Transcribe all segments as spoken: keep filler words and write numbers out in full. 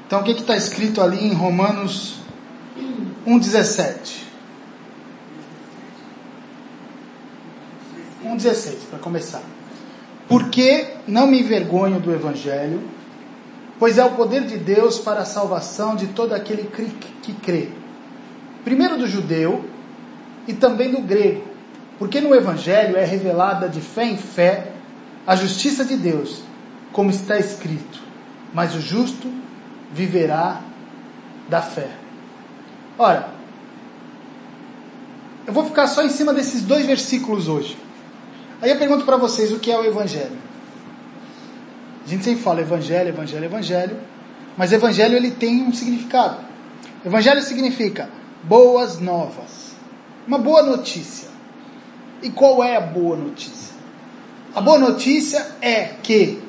Então o que está escrito ali em Romanos um, dezessete? um, dezesseis, para começar. Porque não me envergonho do Evangelho, pois é o poder de Deus para a salvação de todo aquele que crê. Primeiro do judeu e também do grego. Porque no Evangelho é revelada de fé em fé a justiça de Deus, como está escrito: mas o justo viverá da fé. Ora, eu vou ficar só em cima desses dois versículos hoje. Aí eu pergunto para vocês o que é o Evangelho. A gente sempre fala Evangelho, Evangelho, Evangelho, mas Evangelho ele tem um significado. Evangelho significa boas novas, uma boa notícia. E qual é a boa notícia? A boa notícia é que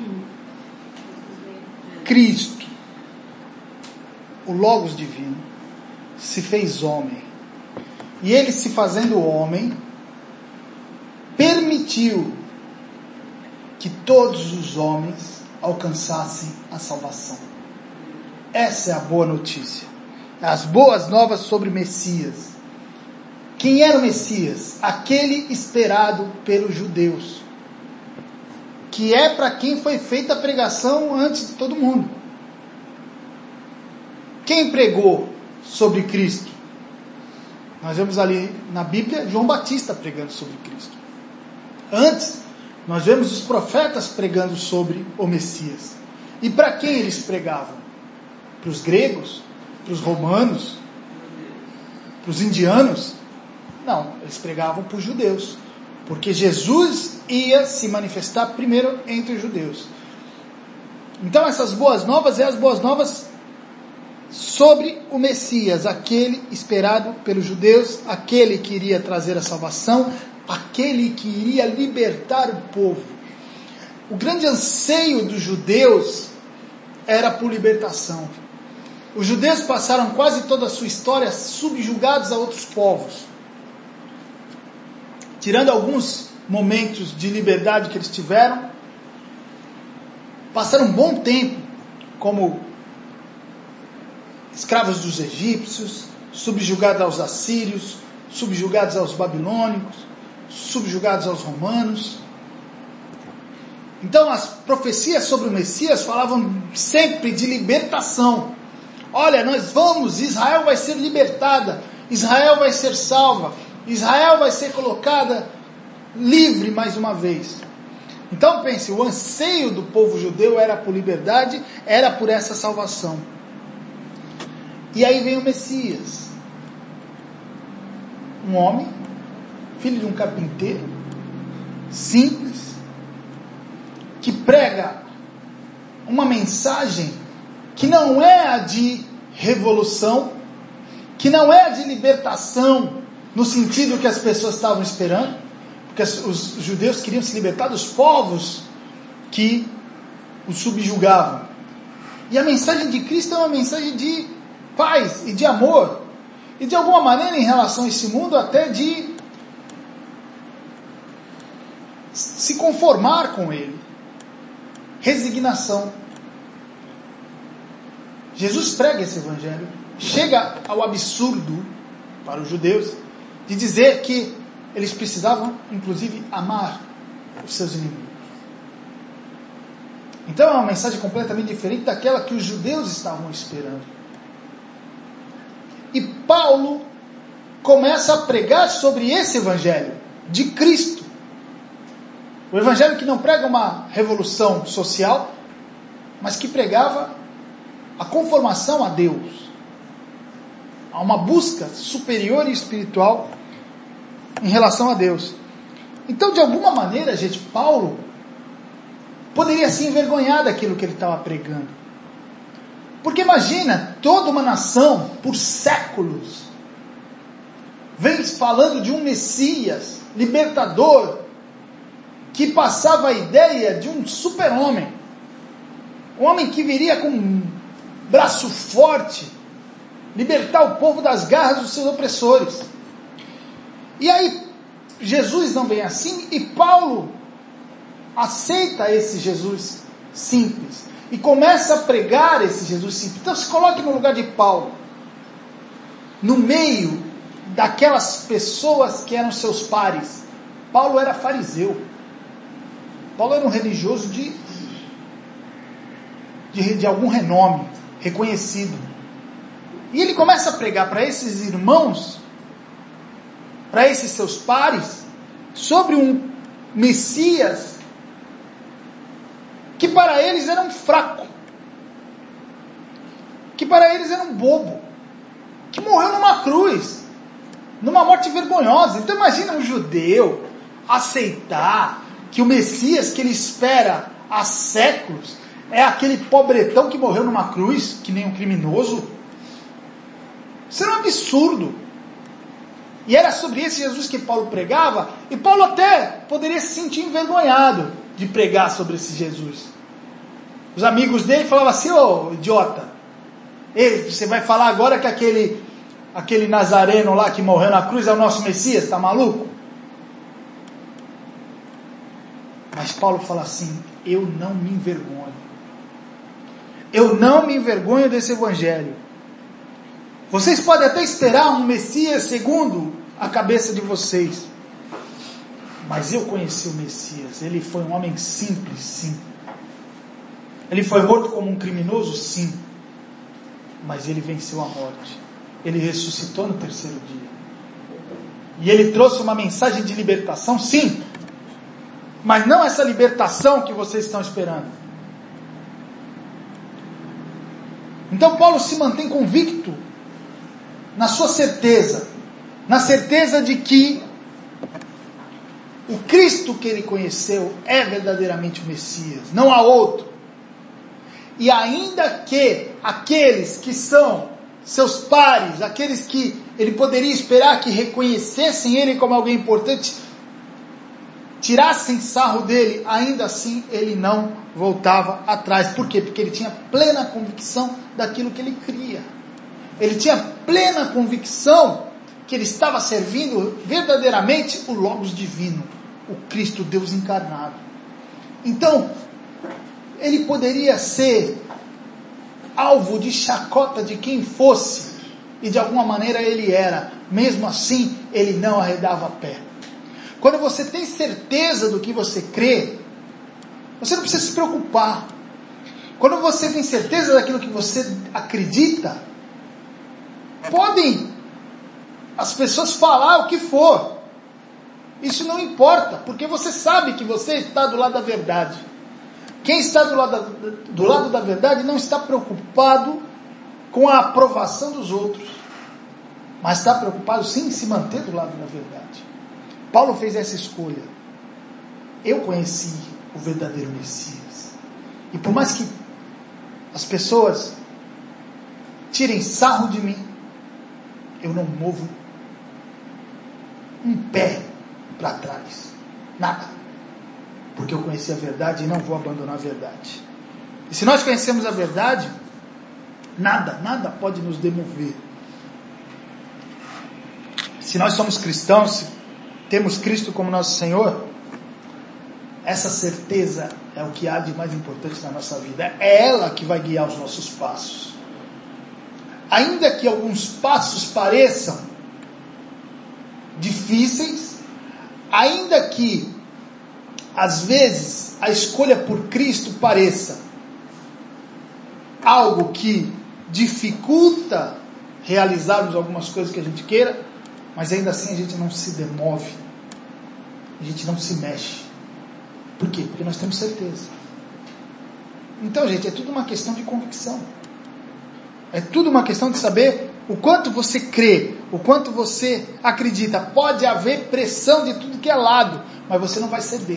Cristo, o Logos divino, se fez homem. E ele, se fazendo homem, permitiu que todos os homens alcançassem a salvação. Essa é a boa notícia. As boas novas sobre o Messias. Quem era o Messias? Aquele esperado pelos judeus. Que é para quem foi feita a pregação antes de todo mundo. Quem pregou sobre Cristo? Nós vemos ali na Bíblia João Batista pregando sobre Cristo. Antes, nós vemos os profetas pregando sobre o Messias. E para quem eles pregavam? Para os gregos? Para os romanos? Para os indianos? Não, eles pregavam para os judeus. Porque Jesus ia se manifestar primeiro entre os judeus. Então essas boas novas é as boas novas sobre o Messias, aquele esperado pelos judeus, aquele que iria trazer a salvação, aquele que iria libertar o povo. O grande anseio dos judeus era por libertação. Os judeus passaram quase toda a sua história subjugados a outros povos. Tirando alguns momentos de liberdade que eles tiveram, passaram um bom tempo como escravos dos egípcios, subjugados aos assírios, subjugados aos babilônicos, subjugados aos romanos. Então as profecias sobre o Messias falavam sempre de libertação. Olha, nós vamos, Israel vai ser libertada, Israel vai ser salva, Israel vai ser colocada livre mais uma vez. Então pense, o anseio do povo judeu era por liberdade, era por essa salvação. E aí vem o Messias, um homem, filho de um carpinteiro, simples, que prega uma mensagem que não é a de revolução, que não é a de libertação, no sentido que as pessoas estavam esperando, porque os judeus queriam se libertar dos povos que os subjugavam. E a mensagem de Cristo é uma mensagem de paz e de amor, e de alguma maneira em relação a esse mundo até de se conformar com ele. Resignação. Jesus prega esse evangelho, chega ao absurdo para os judeus de dizer que eles precisavam inclusive amar os seus inimigos. Então é uma mensagem completamente diferente daquela que os judeus estavam esperando. E Paulo começa a pregar sobre esse evangelho de Cristo. O evangelho que não prega uma revolução social, mas que pregava a conformação a Deus, a uma busca superior e espiritual em relação a Deus. Então, de alguma maneira, gente, Paulo poderia se envergonhar daquilo que ele estava pregando. Porque imagina, toda uma nação, por séculos, vem falando de um Messias libertador, que passava a ideia de um super-homem, um homem que viria com um braço forte, libertar o povo das garras dos seus opressores. E aí, Jesus não vem assim, e Paulo aceita esse Jesus simples. e começa a pregar esse Jesus simples. Então se coloque no lugar de Paulo, no meio daquelas pessoas que eram seus pares. Paulo era fariseu. Paulo era um religioso de, de, de algum renome, reconhecido. E ele começa a pregar para esses irmãos, para esses seus pares, sobre um Messias que para eles era um fraco, que para eles era um bobo, que morreu numa cruz, numa morte vergonhosa. Então imagina um judeu aceitar que o Messias que ele espera há séculos é aquele pobretão que morreu numa cruz, que nem um criminoso. Isso era um absurdo. E era sobre esse Jesus que Paulo pregava, e Paulo até poderia se sentir envergonhado de pregar sobre esse Jesus. Os amigos dele falavam assim: ô idiota, ei, você vai falar agora que aquele, aquele nazareno lá que morreu na cruz é o nosso Messias, tá maluco? Mas Paulo fala assim: eu não me envergonho, eu não me envergonho desse evangelho. Vocês podem até esperar um Messias segundo a cabeça de vocês, mas eu conheci o Messias. Ele foi um homem simples, sim. Ele foi morto como um criminoso, sim, mas ele venceu a morte. Ele ressuscitou no terceiro dia, e ele trouxe uma mensagem de libertação, sim, mas não essa libertação que vocês estão esperando. Então Paulo se mantém convicto na sua certeza, na certeza de que o Cristo que ele conheceu é verdadeiramente o Messias, não há outro. E ainda que aqueles que são seus pares, aqueles que ele poderia esperar que reconhecessem ele como alguém importante, tirassem sarro dele, ainda assim ele não voltava atrás. Por quê? Porque ele tinha plena convicção daquilo que ele cria. Ele tinha plena convicção que ele estava servindo verdadeiramente o Logos divino, o Cristo Deus encarnado. Então, ele poderia ser alvo de chacota de quem fosse, e de alguma maneira ele era. Mesmo assim, ele não arredava pé. Quando você tem certeza do que você crê, você não precisa se preocupar. Quando você tem certeza daquilo que você acredita, podem as pessoas falar o que for, isso não importa, porque você sabe que você está do lado da verdade. Quem está do lado da, do lado da verdade não está preocupado com a aprovação dos outros, mas está preocupado sim em se manter do lado da verdade. Paulo fez essa escolha. Eu conheci o verdadeiro Messias, e por mais que as pessoas tirem sarro de mim, eu não movo um pé para trás, nada, porque eu conheci a verdade e não vou abandonar a verdade. E se nós conhecemos a verdade, nada, nada pode nos demover. Se nós somos cristãos, se temos Cristo como nosso Senhor, essa certeza é o que há de mais importante na nossa vida. É ela que vai guiar os nossos passos. Ainda que alguns passos pareçam difíceis, ainda que às vezes a escolha por Cristo pareça algo que dificulta realizarmos algumas coisas que a gente queira, mas ainda assim a gente não se demove, a gente não se mexe. Por quê? Porque nós temos certeza. Então, gente, é tudo uma questão de convicção. É tudo uma questão de saber o quanto você crê, o quanto você acredita. Pode haver pressão de tudo que é lado, mas você não vai ceder.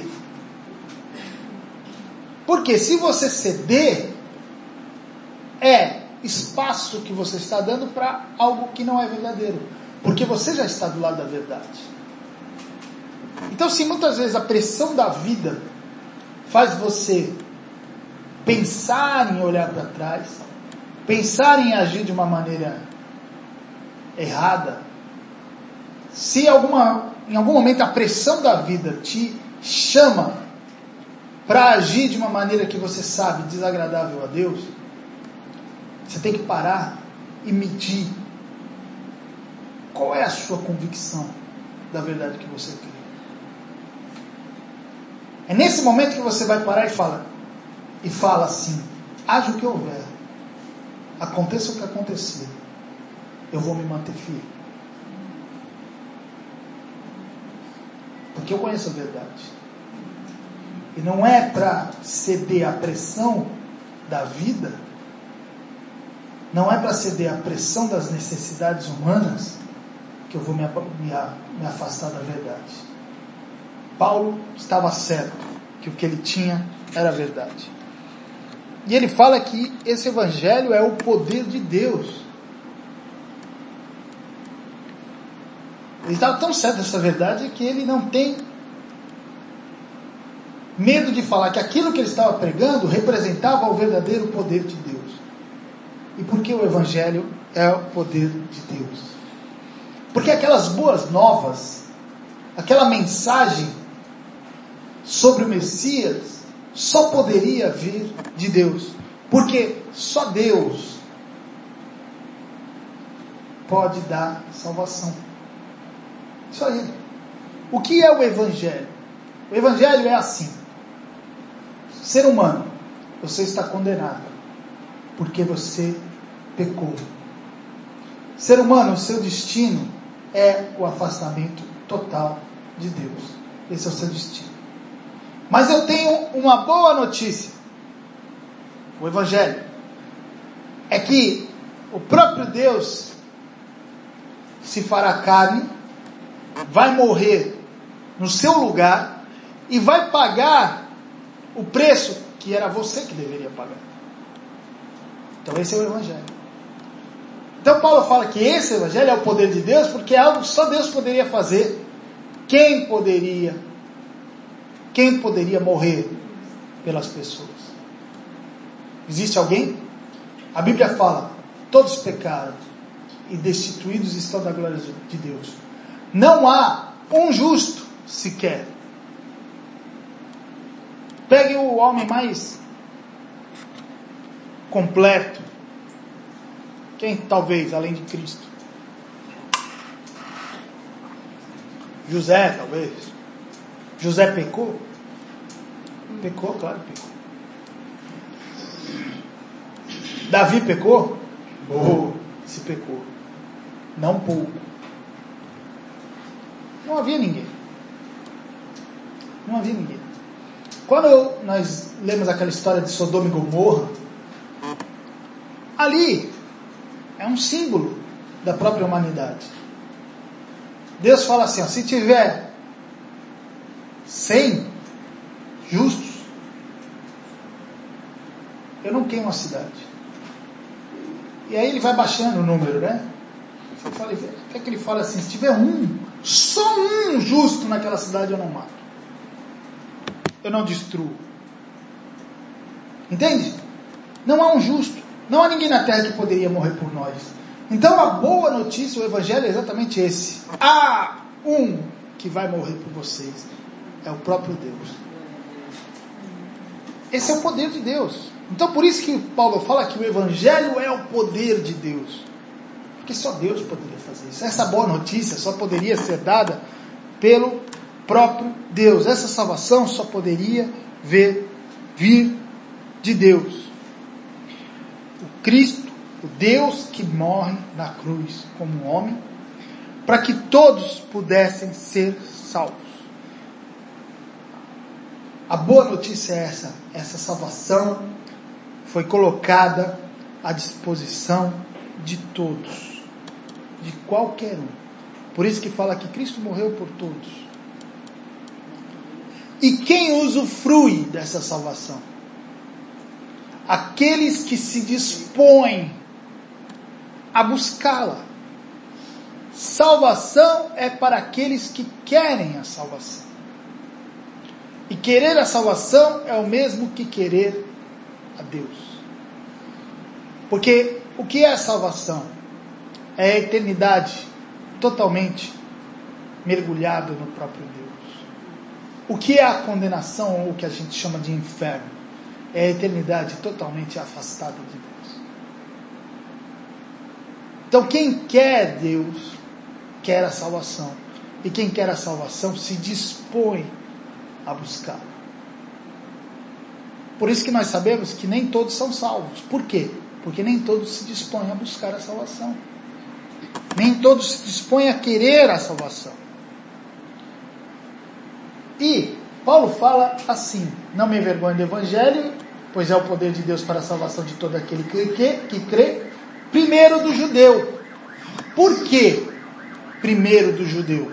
Porque se você ceder, é espaço que você está dando para algo que não é verdadeiro. Porque você já está do lado da verdade. Então, se muitas vezes a pressão da vida faz você pensar em olhar para trás, pensar em agir de uma maneira errada, se alguma, em algum momento a pressão da vida te chama para agir de uma maneira que você sabe desagradável a Deus, você tem que parar e medir qual é a sua convicção da verdade que você crê. É nesse momento que você vai parar e fala, e fala assim, haja o que houver, aconteça o que acontecer, eu vou me manter firme. Porque eu conheço a verdade. E não é para ceder à pressão da vida, não é para ceder à pressão das necessidades humanas, que eu vou me, me, me afastar da verdade. Paulo estava certo que o que ele tinha era verdade. E ele fala que esse evangelho é o poder de Deus. Ele estava tão certo dessa verdade que ele não tem medo de falar que aquilo que ele estava pregando representava o verdadeiro poder de Deus. E por que o evangelho é o poder de Deus? Porque aquelas boas novas, aquela mensagem sobre o Messias, só poderia vir de Deus. Porque só Deus pode dar salvação. Só Ele. O que é o Evangelho? O Evangelho é assim. Ser humano, você está condenado porque você pecou. Ser humano, o seu destino é o afastamento total de Deus. Esse é o seu destino. Mas eu tenho uma boa notícia. O Evangelho é que o próprio Deus se fará carne, vai morrer no seu lugar e vai pagar o preço que era você que deveria pagar. Então esse é o Evangelho. Então Paulo fala que esse Evangelho é o poder de Deus, porque é algo que só Deus poderia fazer. Quem poderia, quem poderia morrer pelas pessoas? Existe alguém? A Bíblia fala, todos pecaram e destituídos estão da glória de Deus. Não há um justo sequer. Pegue o homem mais completo. Quem talvez, além de Cristo? José, talvez. José pecou? Pecou, claro que pecou. Davi pecou? Oh, se pecou. Não pouco. Não havia ninguém. Não havia ninguém. Quando nós lemos aquela história de Sodoma e Gomorra, ali é um símbolo da própria humanidade. Deus fala assim, ó, se tiver cem justos, eu não queimo a cidade. E aí ele vai baixando o número, né? Você fala, até que ele fala assim, se tiver um, só um justo naquela cidade eu não mato. Eu não destruo. Entende? Não há um justo. Não há ninguém na terra que poderia morrer por nós. Então a boa notícia, o Evangelho é exatamente esse. Há um que vai morrer por vocês. É o próprio Deus. Esse é o poder de Deus. Então por isso que Paulo fala que o Evangelho é o poder de Deus. Porque só Deus poderia fazer isso. Essa boa notícia só poderia ser dada pelo próprio Deus. Essa salvação só poderia ver, vir de Deus. O Cristo, o Deus que morre na cruz como um homem, para que todos pudessem ser salvos. A boa notícia é essa. Essa salvação foi colocada à disposição de todos, de qualquer um. Por isso que fala que Cristo morreu por todos. E quem usufrui dessa salvação? Aqueles que se dispõem a buscá-la. Salvação é para aqueles que querem a salvação. E querer a salvação é o mesmo que querer a Deus. Porque o que é a salvação? É a eternidade totalmente mergulhado no próprio Deus. O que é a condenação, ou o que a gente chama de inferno? É a eternidade totalmente afastada de Deus. Então quem quer Deus, quer a salvação. E quem quer a salvação se dispõe a buscá-la. Por isso que nós sabemos que nem todos são salvos. Por quê? Porque nem todos se dispõem a buscar a salvação. Nem todos se dispõem a querer a salvação. E Paulo fala assim: não me envergonhe do Evangelho, pois é o poder de Deus para a salvação de todo aquele que, que, que crê, primeiro do judeu. Por quê? Primeiro do judeu.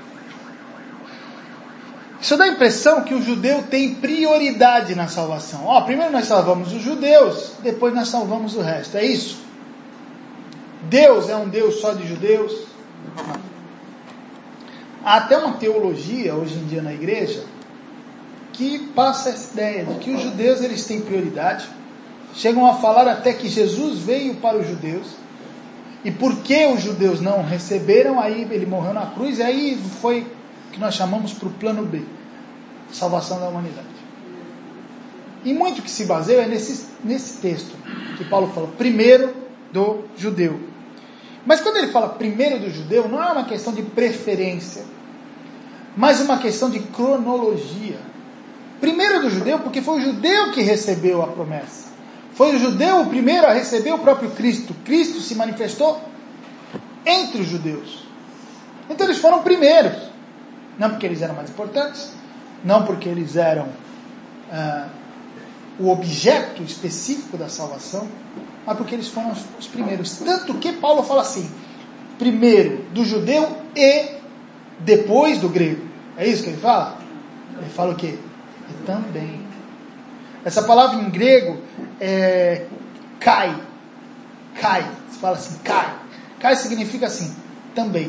Isso dá a impressão que o judeu tem prioridade na salvação. Ó, primeiro nós salvamos os judeus, depois nós salvamos o resto. É isso? Deus é um Deus só de judeus? Não. Há até uma teologia hoje em dia na igreja que passa essa ideia de que os judeus eles têm prioridade. Chegam a falar até que Jesus veio para os judeus, e porque os judeus não receberam, aí ele morreu na cruz, e aí foi o que nós chamamos para o plano B, salvação da humanidade. E muito que se baseia é nesse, nesse texto que Paulo fala, primeiro do judeu. Mas quando ele fala primeiro do judeu, não é uma questão de preferência, mas uma questão de cronologia. Primeiro do judeu, porque foi o judeu que recebeu a promessa. Foi o judeu o primeiro a receber o próprio Cristo. Cristo se manifestou entre os judeus. Então eles foram primeiros. Não porque eles eram mais importantes, não porque eles eram ah, o objeto específico da salvação, mas porque eles foram os, os primeiros. Tanto que Paulo fala assim, primeiro do judeu e depois do grego. É isso que ele fala? Ele fala o quê? E também. Essa palavra em grego é kai. Kai. Você fala assim, kai. Kai significa assim, também.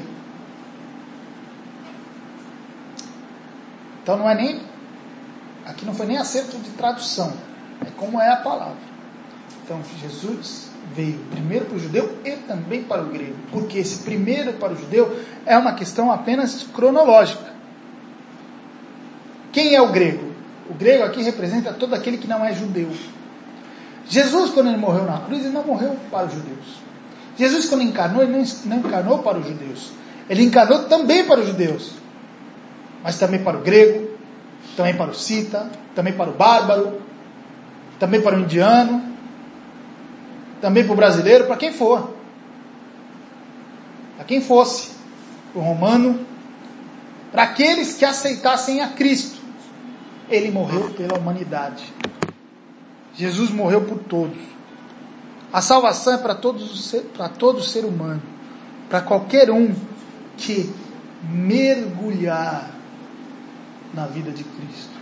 Então não é nem, aqui não foi nem acerto de tradução, é como é a palavra. Então Jesus veio primeiro para o judeu e também para o grego, porque esse primeiro para o judeu é uma questão apenas cronológica. Quem é o grego? O grego aqui representa todo aquele que não é judeu. Jesus, quando ele morreu na cruz, ele não morreu para os judeus. Jesus, quando encarnou, ele não encarnou para os judeus. Ele encarnou também para os judeus, mas também para o grego, também para o cita, também para o bárbaro, também para o indiano, também para o brasileiro, para quem for. Para quem fosse. Para o romano, para aqueles que aceitassem a Cristo. Ele morreu pela humanidade. Jesus morreu por todos. A salvação é para todos, para todo ser humano, para qualquer um que mergulhar na vida de Cristo.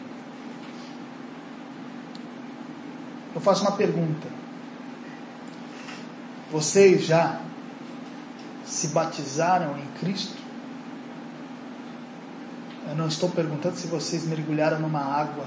Eu faço uma pergunta. Vocês já se batizaram em Cristo? Eu não estou perguntando se vocês mergulharam numa água.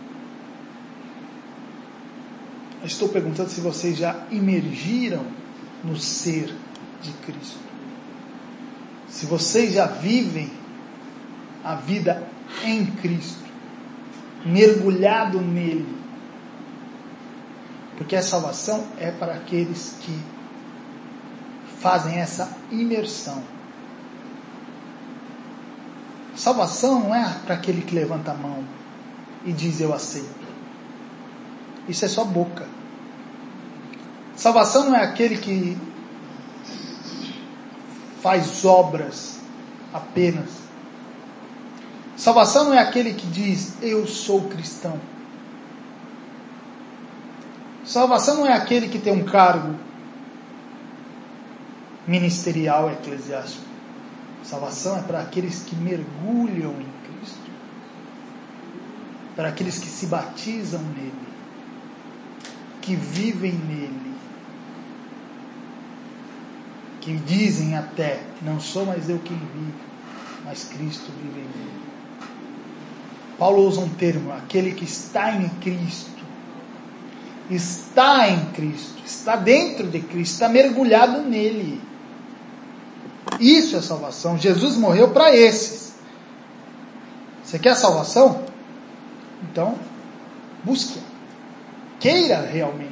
Eu estou perguntando se vocês já imergiram no ser de Cristo. Se vocês já vivem a vida em Cristo, mergulhado nele. Porque a salvação é para aqueles que fazem essa imersão. Salvação não é para aquele que levanta a mão e diz eu aceito. Isso é só boca. Salvação não é aquele que faz obras apenas. Salvação não é aquele que diz eu sou cristão. Salvação não é aquele que tem um cargo ministerial eclesiástico. Salvação é para aqueles que mergulham em Cristo, para aqueles que se batizam nele, que vivem nele, que dizem até, não sou mais eu quem vive, mas Cristo vive em mim. Paulo usa um termo, aquele que está em Cristo, está em Cristo, está dentro de Cristo, está mergulhado nele. Isso é salvação. Jesus morreu para esses. Você quer salvação? Então, busque. Queira realmente.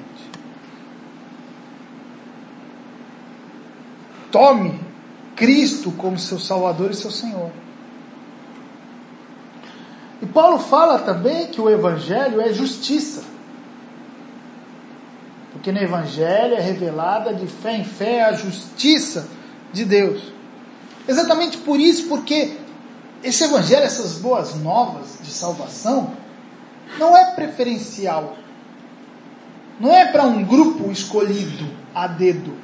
Tome Cristo como seu Salvador e seu Senhor. E Paulo fala também que o Evangelho é justiça. Porque no Evangelho é revelada de fé em fé a justiça de Deus. Exatamente por isso, porque esse Evangelho, essas boas novas de salvação, não é preferencial. Não é para um grupo escolhido a dedo.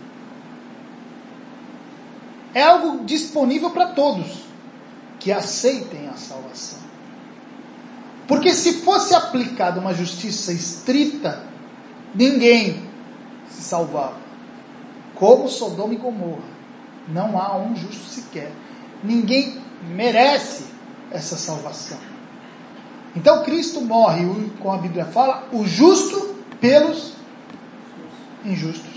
É algo disponível para todos que aceitem a salvação. Porque se fosse aplicada uma justiça estrita, ninguém se salvava. Como Sodoma e Gomorra. Não há um justo sequer. Ninguém merece essa salvação. Então Cristo morre, como a Bíblia fala, o justo pelos injustos.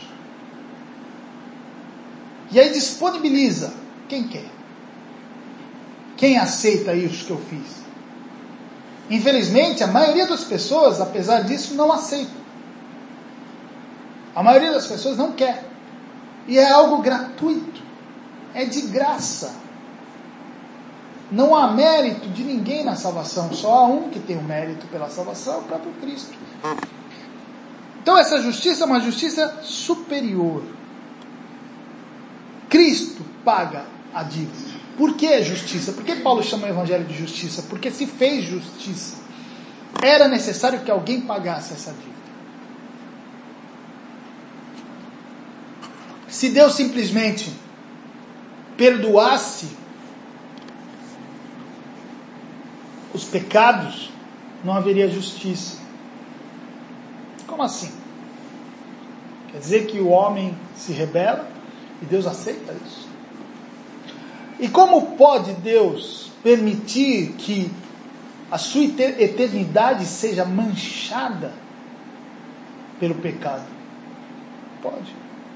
E aí disponibiliza quem quer. Quem aceita isso que eu fiz? Infelizmente, a maioria das pessoas, apesar disso, não aceita. A maioria das pessoas não quer. E é algo gratuito. É de graça. Não há mérito de ninguém na salvação. Só há um que tem o mérito pela salvação, o próprio Cristo. Então essa justiça é uma justiça superior. Cristo paga a dívida. Por que justiça? Por que Paulo chama o Evangelho de justiça? Porque se fez justiça. Era necessário que alguém pagasse essa dívida. Se Deus simplesmente perdoasse os pecados, não haveria justiça. Como assim? Quer dizer que o homem se rebela e Deus aceita isso? E como pode Deus permitir que a sua eternidade seja manchada pelo pecado? Pode.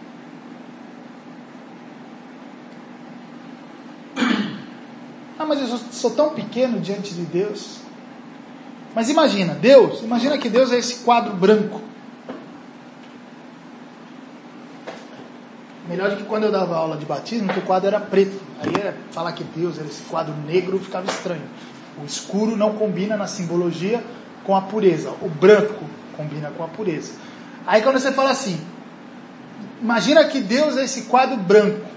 Ah, mas eu sou, sou tão pequeno diante de Deus. Mas imagina, Deus, imagina que Deus é esse quadro branco. Melhor do que quando eu dava aula de batismo, que o quadro era preto. Aí era falar que Deus era esse quadro negro, ficava estranho. O escuro não combina na simbologia com a pureza. O branco combina com a pureza. Aí quando você fala assim, imagina que Deus é esse quadro branco.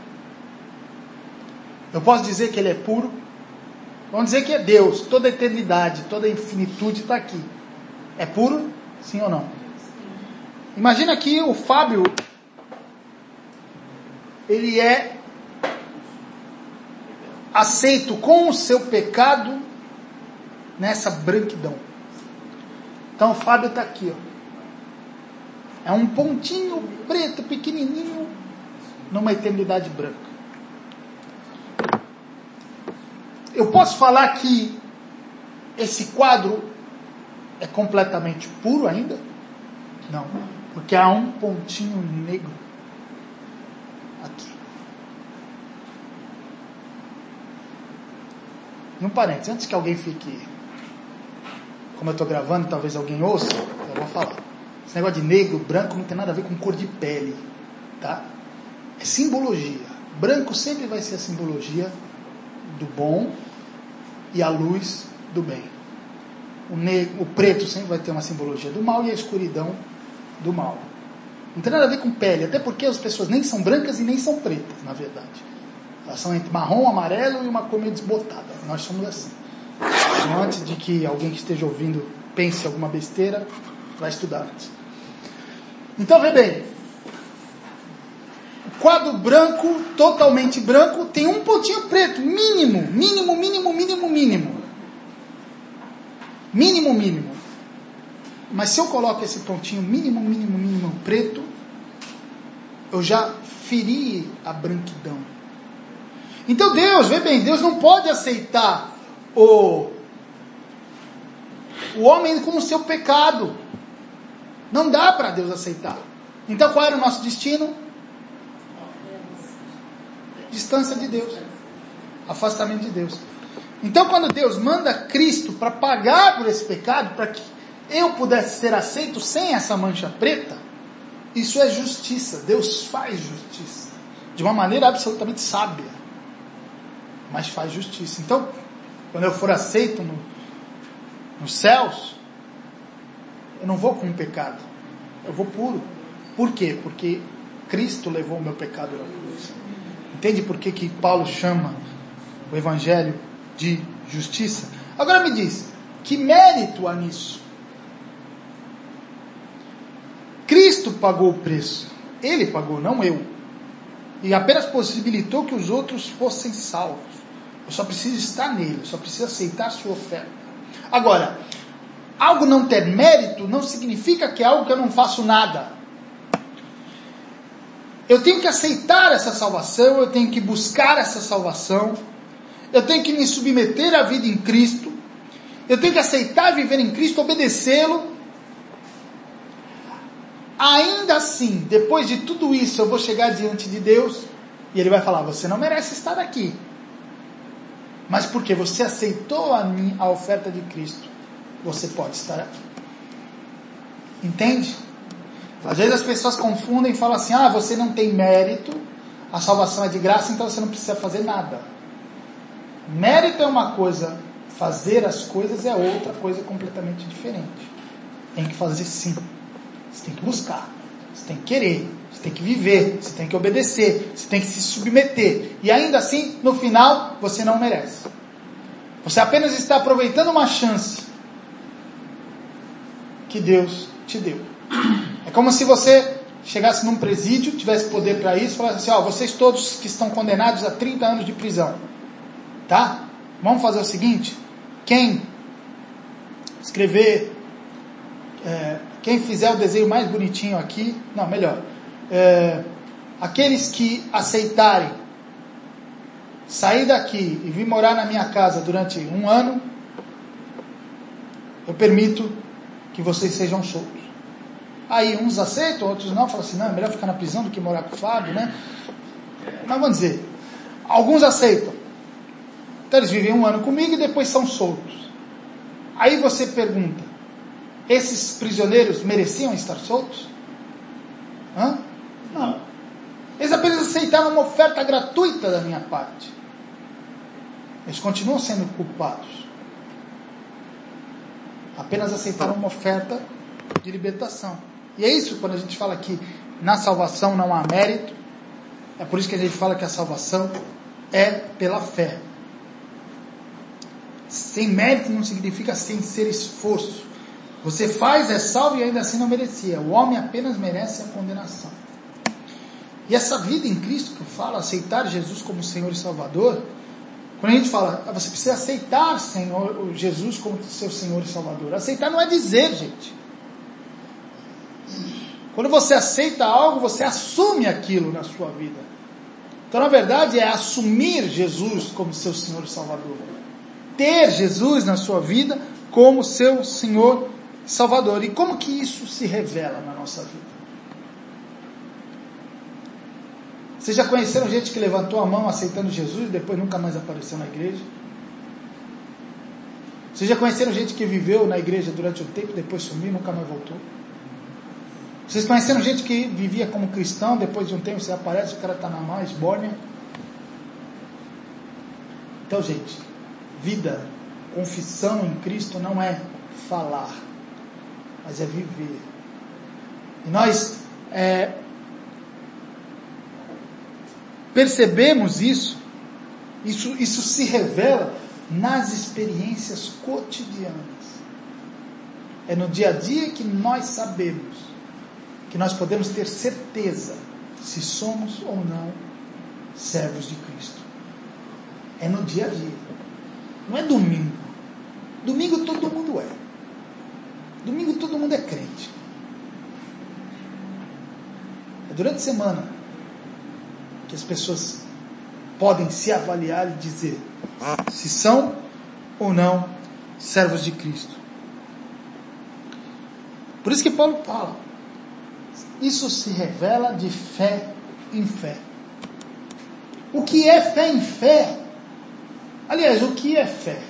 Eu posso dizer que ele é puro? Vamos dizer que é Deus, toda a eternidade, toda a infinitude está aqui. É puro? Sim ou não? Imagina que o Fábio, ele é aceito com o seu pecado nessa branquidão. Então o Fábio está aqui, ó. É um pontinho preto, pequenininho, numa eternidade branca. Eu posso falar que esse quadro é completamente puro ainda? Não, porque há um pontinho negro aqui. E um parênteses, antes que alguém fique, como eu estou gravando, talvez alguém ouça, eu vou falar. Esse negócio de negro, branco não tem nada a ver com cor de pele, tá? É simbologia. Branco sempre vai ser a simbologia do bom e a luz do bem. O, negro, o preto sempre vai ter uma simbologia do mal e a escuridão do mal. Não tem nada a ver com pele, até porque as pessoas nem são brancas e nem são pretas, na verdade. Elas são entre marrom, amarelo e uma cor meio desbotada. Nós somos assim. Então, antes de que alguém que esteja ouvindo pense alguma besteira, vai estudar antes. Então, vê bem. O quadro branco, totalmente branco, tem um pontinho preto, mínimo, mínimo, mínimo, mínimo, mínimo. Mínimo, mínimo. Mas se eu coloco esse pontinho mínimo, mínimo, mínimo preto, eu já feri a branquidão. Então Deus, vê bem, Deus não pode aceitar o, o homem com o seu pecado. Não dá para Deus aceitar. Então qual era o nosso destino? Distância de Deus. Afastamento de Deus. Então, quando Deus manda Cristo para pagar por esse pecado, para que eu pudesse ser aceito sem essa mancha preta, isso é justiça. Deus faz justiça de uma maneira absolutamente sábia, mas faz justiça. Então, quando eu for aceito no, nos céus, eu não vou com um pecado, eu vou puro. Por quê? Porque Cristo levou o meu pecado na cruz. Entende por que que Paulo chama o Evangelho de justiça? Agora me diz, que mérito há nisso? Cristo pagou o preço. Ele pagou, não eu. E apenas possibilitou que os outros fossem salvos. Eu só preciso estar nele, eu só preciso aceitar a sua oferta. Agora, algo não ter mérito não significa que é algo que eu não faço nada. Eu tenho que aceitar essa salvação, eu tenho que buscar essa salvação, eu tenho que me submeter à vida em Cristo, eu tenho que aceitar viver em Cristo, obedecê-lo. Ainda assim, depois de tudo isso, eu vou chegar diante de Deus e Ele vai falar, você não merece estar aqui. Mas porque você aceitou a, mim, a oferta de Cristo, você pode estar aqui. Entende? Às vezes as pessoas confundem e falam assim, ah, você não tem mérito, a salvação é de graça, então você não precisa fazer nada. Mérito é uma coisa, fazer as coisas é outra coisa completamente diferente. Tem que fazer sim. Você tem que buscar, você tem que querer, você tem que viver, você tem que obedecer, você tem que se submeter. E ainda assim, no final, você não merece. Você apenas está aproveitando uma chance que Deus te deu. É como se você chegasse num presídio, tivesse poder para isso, e falasse assim, ó, vocês todos que estão condenados a trinta anos de prisão, tá? Vamos fazer o seguinte, quem escrever... É, quem fizer o desenho mais bonitinho aqui, não, melhor, é, aqueles que aceitarem sair daqui e vir morar na minha casa durante um ano, eu permito que vocês sejam soltos. Aí uns aceitam, outros não, falam assim, não, é melhor ficar na prisão do que morar com o Fábio, né? Mas vamos dizer, alguns aceitam. Então eles vivem um ano comigo e depois são soltos. Aí você pergunta, esses prisioneiros mereciam estar soltos? Hã? Não. Eles apenas aceitaram uma oferta gratuita da minha parte. Eles continuam sendo culpados. Apenas aceitaram uma oferta de libertação. E é isso quando a gente fala que na salvação não há mérito. É por isso que a gente fala que a salvação é pela fé. Sem mérito não significa sem ser esforço. Você faz, é salvo e ainda assim não merecia. O homem apenas merece a condenação. E essa vida em Cristo que eu falo, aceitar Jesus como Senhor e Salvador, quando a gente fala, você precisa aceitar Senhor, Jesus como seu Senhor e Salvador. Aceitar não é dizer, gente. Quando você aceita algo, você assume aquilo na sua vida. Então, na verdade, é assumir Jesus como seu Senhor e Salvador. Ter Jesus na sua vida como seu Senhor e Salvador. E como que isso se revela na nossa vida? Vocês já conheceram gente que levantou a mão aceitando Jesus e depois nunca mais apareceu na igreja? Vocês já conheceram gente que viveu na igreja durante um tempo, depois sumiu e nunca mais voltou? Vocês conheceram gente que vivia como cristão, depois de um tempo você aparece, o cara está na má, esbórnia? Então, gente, vida, confissão em Cristo não é falar, mas é viver. E nós é, percebemos isso, isso, isso se revela nas experiências cotidianas. É no dia a dia que nós sabemos, que nós podemos ter certeza se somos ou não servos de Cristo. É no dia a dia. Não é domingo. Domingo todo mundo é. Domingo todo mundo é crente. É durante a semana que as pessoas podem se avaliar e dizer se são ou não servos de Cristo. Por isso que Paulo fala, isso se revela de fé em fé. O que é fé em fé? Aliás, o que é fé?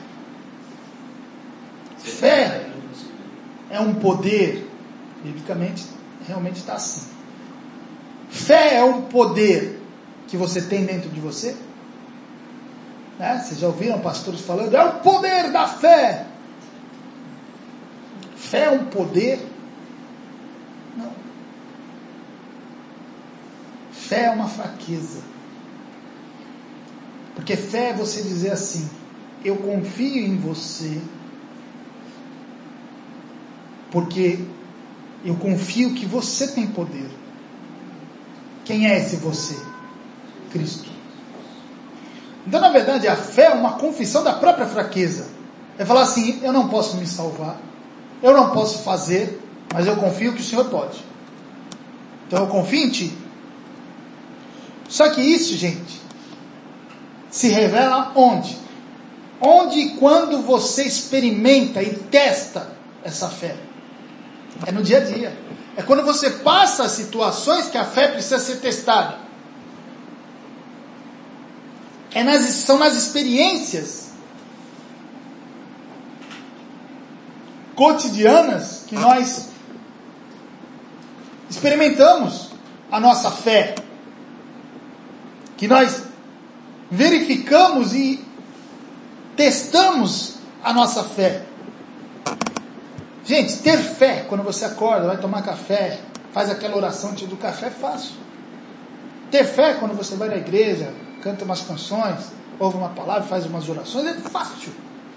Fé é um poder, biblicamente, realmente está assim. Fé é um poder que você tem dentro de você. Né? Vocês já ouviram pastores falando, é o poder da fé. Fé é um poder? Não. Fé é uma fraqueza. Porque fé é você dizer assim, eu confio em você, porque eu confio que você tem poder. Quem é esse você? Cristo. Então, na verdade, a fé é uma confissão da própria fraqueza. É falar assim, eu não posso me salvar, eu não posso fazer, mas eu confio que o Senhor pode. Então eu confio em Ti. Só que isso, gente, se revela onde? Onde e quando você experimenta e testa essa fé? É no dia a dia. É quando você passa situações que a fé precisa ser testada. É nas, são nas experiências cotidianas que nós experimentamos a nossa fé. Que nós verificamos e testamos a nossa fé. Gente, ter fé, quando você acorda, vai tomar café, faz aquela oração antes do café, é fácil. Ter fé, quando você vai na igreja, canta umas canções, ouve uma palavra, faz umas orações, é fácil.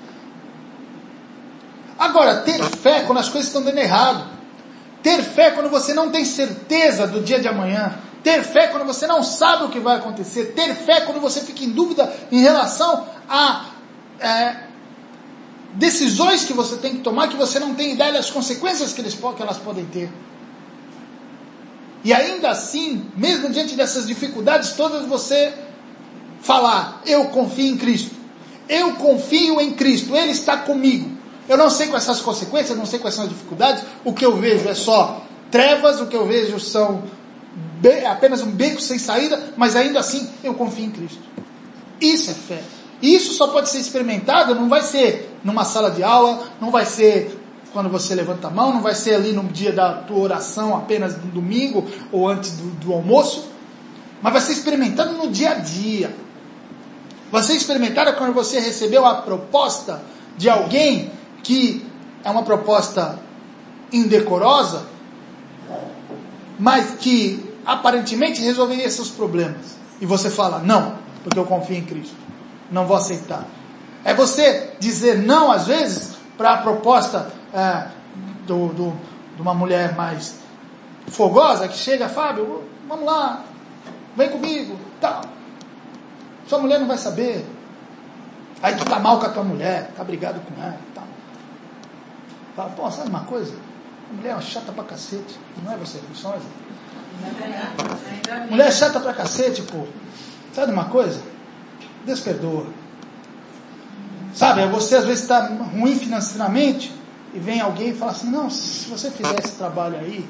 Agora, ter fé quando as coisas estão dando errado. Ter fé quando você não tem certeza do dia de amanhã. Ter fé quando você não sabe o que vai acontecer. Ter fé quando você fica em dúvida em relação a é, decisões que você tem que tomar, que você não tem ideia das consequências que, eles, que elas podem ter. E ainda assim, mesmo diante dessas dificuldades todas, você falar, eu confio em Cristo. Eu confio em Cristo, Ele está comigo. Eu não sei quais são as consequências, não sei quais são as dificuldades. O que eu vejo é só trevas, o que eu vejo são be- apenas um beco sem saída, mas ainda assim eu confio em Cristo. Isso é fé. E isso só pode ser experimentado, não vai ser numa sala de aula, não vai ser quando você levanta a mão, não vai ser ali no dia da tua oração apenas no domingo ou antes do, do almoço, mas vai ser experimentado no dia a dia. Vai ser experimentado quando você recebeu a proposta de alguém que é uma proposta indecorosa, mas que aparentemente resolveria seus problemas. E você fala, não, porque eu confio em Cristo. Não vou aceitar. É você dizer não, às vezes, para a proposta é, do, do, de uma mulher mais fogosa, que chega, Fábio, vamos lá, vem comigo, tal. Sua mulher não vai saber. Aí tu tá mal com a tua mulher, tá brigado com ela e tal. Fala, pô, sabe uma coisa? A mulher é uma chata pra cacete. Não é você, não é você. Mulher é chata pra cacete, pô. Sabe uma coisa? Deus perdoa. Sabe, você às vezes está ruim financeiramente e vem alguém e fala assim, não, se você fizer esse trabalho aí,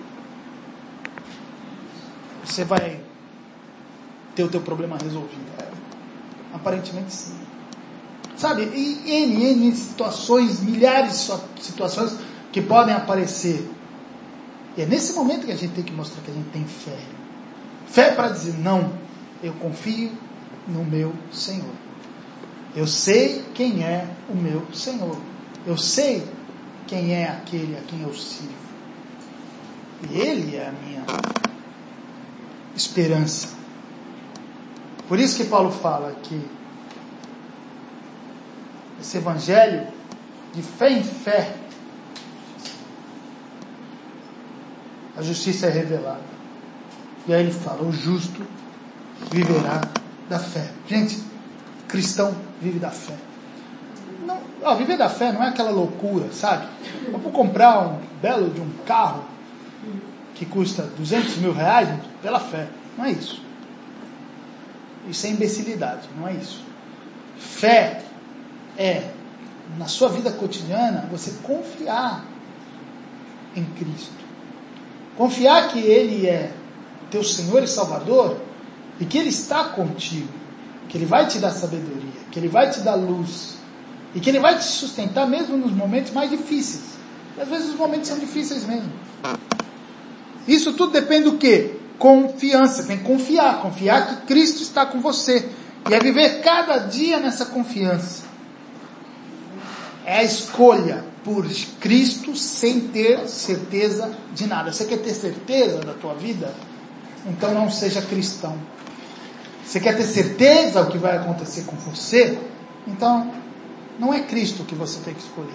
você vai ter o teu problema resolvido. É, aparentemente sim. Sabe, e N, N situações, milhares de situações que podem aparecer. E é nesse momento que a gente tem que mostrar que a gente tem fé. Fé para dizer, não, eu confio no meu Senhor. Eu sei quem é o meu Senhor. Eu sei quem é aquele a quem eu sirvo. E Ele é a minha esperança. Por isso que Paulo fala que esse evangelho de fé em fé, a justiça é revelada. E aí ele fala, o justo viverá da fé. Gente, cristão vive da fé. Não, ó, viver da fé não é aquela loucura, sabe? Eu vou comprar um belo de um carro que custa duzentos mil reais pela fé. Não é isso. Isso é imbecilidade, não é isso. Fé é, na sua vida cotidiana, você confiar em Cristo. Confiar que Ele é teu Senhor e Salvador e que Ele está contigo. que Ele vai te dar sabedoria, que Ele vai te dar luz, e que Ele vai te sustentar mesmo nos momentos mais difíceis. E às vezes os momentos são difíceis mesmo. Isso tudo depende do quê? Confiança. Tem que confiar, confiar que Cristo está com você. E é viver cada dia nessa confiança. É a escolha por Cristo sem ter certeza de nada. Você quer ter certeza da tua vida? Então não seja cristão. Você quer ter certeza do que vai acontecer com você? Então não é Cristo que você tem que escolher.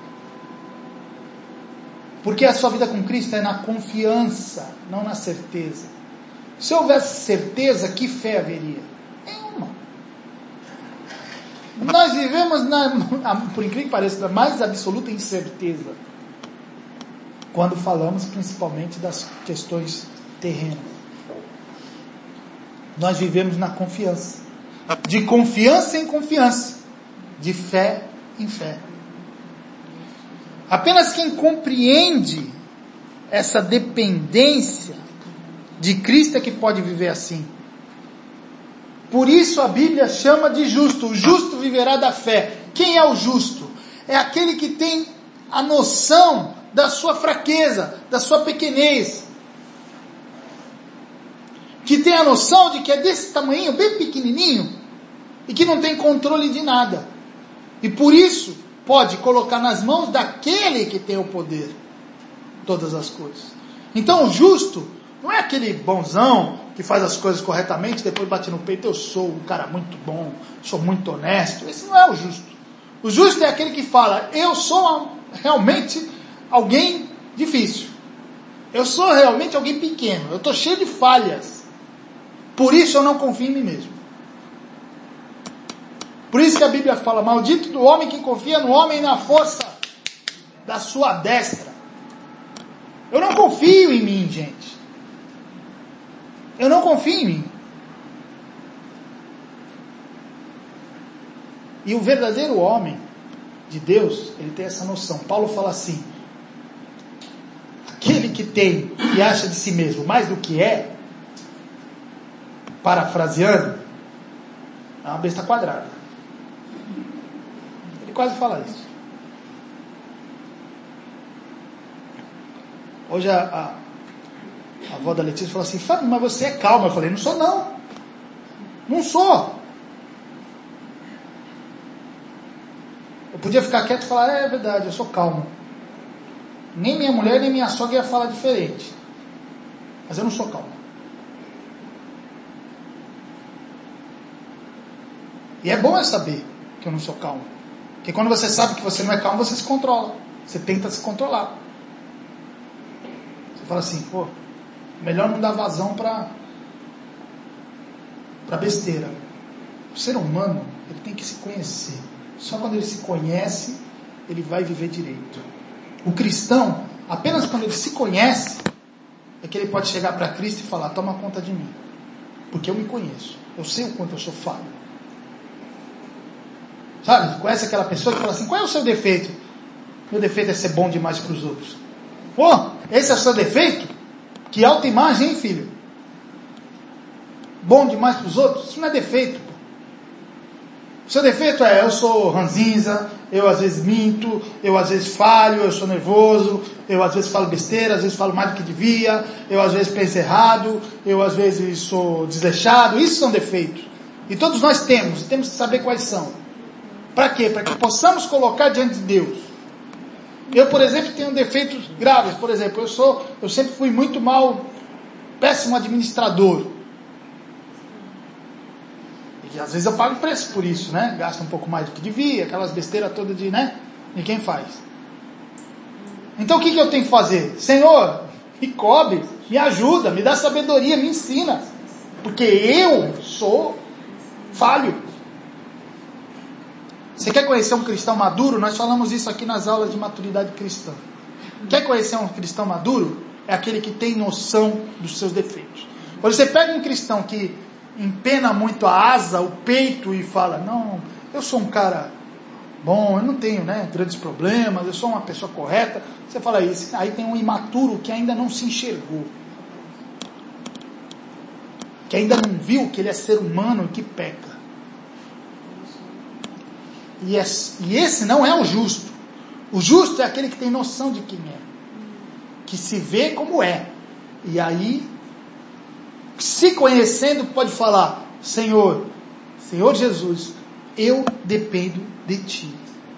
Porque a sua vida com Cristo é na confiança, não na certeza. Se houvesse certeza, que fé haveria? Nenhuma. Nós vivemos, na, por incrível que pareça, na mais absoluta incerteza. Quando falamos principalmente das questões terrenas. Nós vivemos na confiança. De confiança em confiança. De fé em fé. Apenas quem compreende essa dependência de Cristo é que pode viver assim. Por isso a Bíblia chama de justo. O justo viverá da fé. Quem é o justo? É aquele que tem a noção da sua fraqueza, da sua pequenez. Que tem a noção de que é desse tamanho, bem pequenininho, e que não tem controle de nada. E por isso pode colocar nas mãos daquele que tem o poder todas as coisas. Então o justo não é aquele bonzão que faz as coisas corretamente, depois bate no peito, eu sou um cara muito bom, sou muito honesto. Esse não é o justo. O justo é aquele que fala, eu sou realmente alguém difícil. Eu sou realmente alguém pequeno. Eu estou cheio de falhas. Por isso eu não confio em mim mesmo. Por isso que a Bíblia fala, maldito do homem que confia no homem e na força da sua destra. Eu não confio em mim, gente. Eu não confio em mim. E o verdadeiro homem de Deus, ele tem essa noção. Paulo fala assim, aquele que tem e acha de si mesmo mais do que é, parafraseando, é uma besta quadrada. Ele quase fala isso. Hoje a, a, a avó da Letícia falou assim, Fábio, mas você é calma. Eu falei, não sou não. Não sou. Eu podia ficar quieto e falar, é, é verdade, eu sou calmo. Nem minha mulher, nem minha sogra ia falar diferente. Mas eu não sou calmo. E é bom eu saber que eu não sou calmo. Porque quando você sabe que você não é calmo, você se controla. Você tenta se controlar. Você fala assim, pô, melhor não dar vazão para para besteira. O ser humano, ele tem que se conhecer. Só quando ele se conhece, ele vai viver direito. O cristão, apenas quando ele se conhece, é que ele pode chegar para Cristo e falar, toma conta de mim. Porque eu me conheço. Eu sei o quanto eu sou falho. Sabe, conhece aquela pessoa que fala assim, qual é o seu defeito? Meu defeito é ser bom demais para os outros. Pô, esse é o seu defeito? Que autoimagem, hein, filho? Bom demais para os outros? Isso não é defeito. Pô. O seu defeito é, eu sou ranzinza, eu às vezes minto, eu às vezes falho, eu sou nervoso, eu às vezes falo besteira, às vezes falo mais do que devia, eu às vezes penso errado, eu às vezes sou desleixado. Isso são defeitos. E todos nós temos, e temos que saber quais são. Para quê? Para que possamos colocar diante de Deus. Eu, por exemplo, tenho defeitos graves. Por exemplo, eu sou, eu sempre fui muito mal, péssimo administrador. E às vezes eu pago preço por isso, né? Gasto um pouco mais do que devia, aquelas besteiras todas de, né? De quem faz. Então o que, que eu tenho que fazer? Senhor, me cobre, me ajuda, me dá sabedoria, me ensina. Porque eu sou falho. Você quer conhecer um cristão maduro? Nós falamos isso aqui nas aulas de maturidade cristã. Quer conhecer um cristão maduro? É aquele que tem noção dos seus defeitos. Quando você pega um cristão que empena muito a asa, o peito e fala, não, eu sou um cara bom, eu não tenho, né, grandes problemas, eu sou uma pessoa correta. Você fala isso. Aí tem um imaturo que ainda não se enxergou. Que ainda não viu que ele é ser humano e que peca. E esse não é o justo. O justo é aquele que tem noção de quem é, que se vê como é, e aí, se conhecendo, pode falar: Senhor, Senhor Jesus, eu dependo de Ti.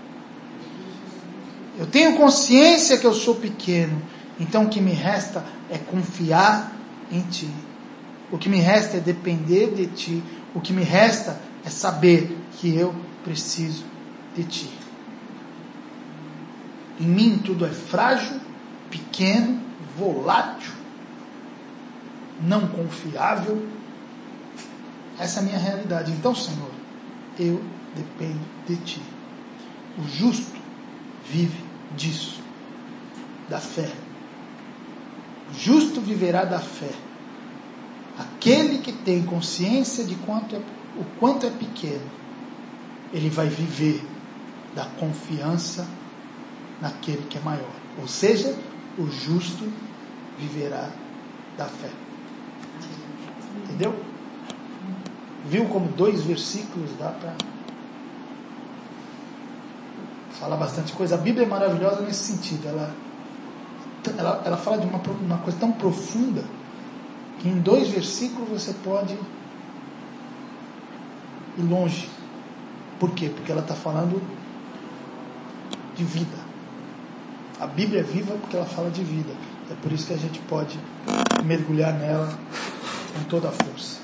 Eu tenho consciência que eu sou pequeno, então o que me resta é confiar em Ti. O que me resta é depender de Ti. O que me resta é saber que eu preciso de Ti. Em mim tudo é frágil, pequeno, volátil, não confiável. Essa é a minha realidade. Então, Senhor, eu dependo de Ti. O justo vive disso, da fé. O justo viverá da fé. Aquele que tem consciência de quanto é, o quanto é pequeno, ele vai viver da confiança naquele que é maior. Ou seja, o justo viverá da fé. Entendeu? Viu como dois versículos dá para falar bastante coisa? A Bíblia é maravilhosa nesse sentido. Ela, ela, ela fala de uma, uma coisa tão profunda que em dois versículos você pode ir longe. Por quê? Porque ela está falando de vida. A Bíblia é viva porque ela fala de vida. É por isso que a gente pode mergulhar nela com toda a força.